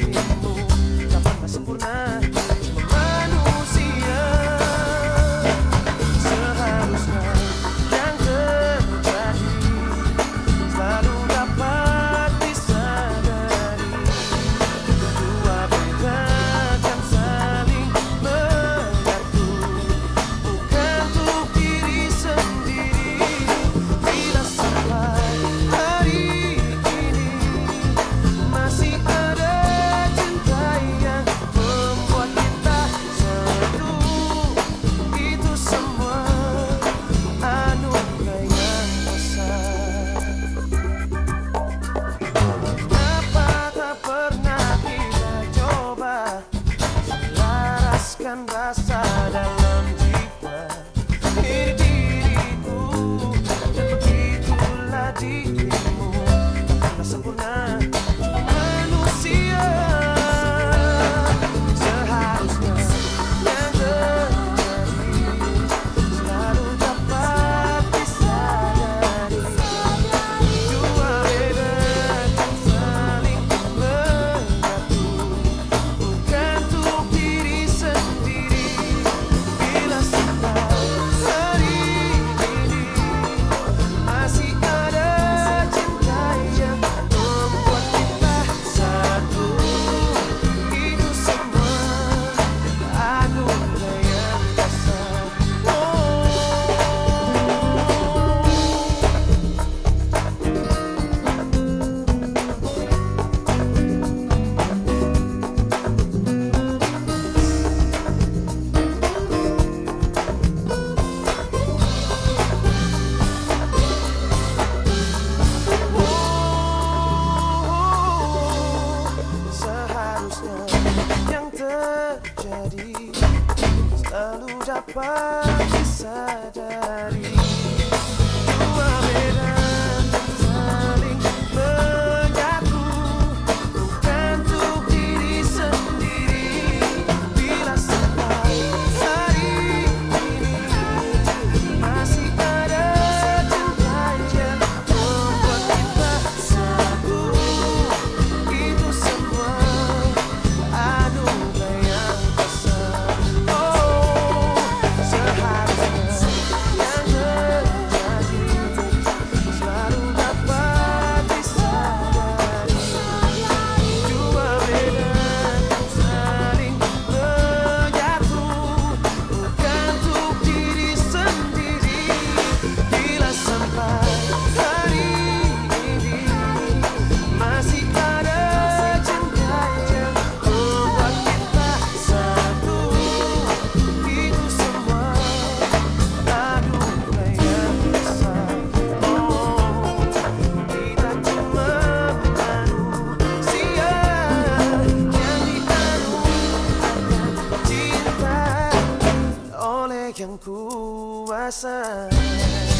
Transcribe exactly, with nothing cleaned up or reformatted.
dirimu tak pernah sempurna. Manusia seharusnya yang terjadi selalu dapat disadari. Dua beda kan saling menyatu, bukan untuk diri sendiri. Bila sampai hari ini masih ada cinta yang membuat kita satu, itu semua anugerah yang besar. Kenapa tak pernah kita coba selaraskan rasa dalam jiwa? Ini diriku dan begitulah dirimu tak pernah sempurna. Manusia seharusnya yang terjadi selalu dapat disadari. Dua beda kan saling menyatu, bukan untuk diri sendiri. Bila sampai hari ini masih ada cinta yang membuat kita satu, itu semua anugerah yang besar. Oh. Seharusnya yang terjadi selalu dapat disadari. Dua beda kan saling menyatu, bukan untuk diri sendiri. Bila sampai hari ini masih ada cinta yang membuat kita satu, itu semua anugerah yang besar. Oh, seharusnya yang terjadi selalu dapat disadari. Dua beda kan saling menyatu, bukan untuk diri sendiri. Bila sampai hari ini masih ada cinta yang membuat kita satu, itu semua anugerah yang besar. Oh, kita cuma manusia yang dianugerahkan cinta oleh Yang Kuasa.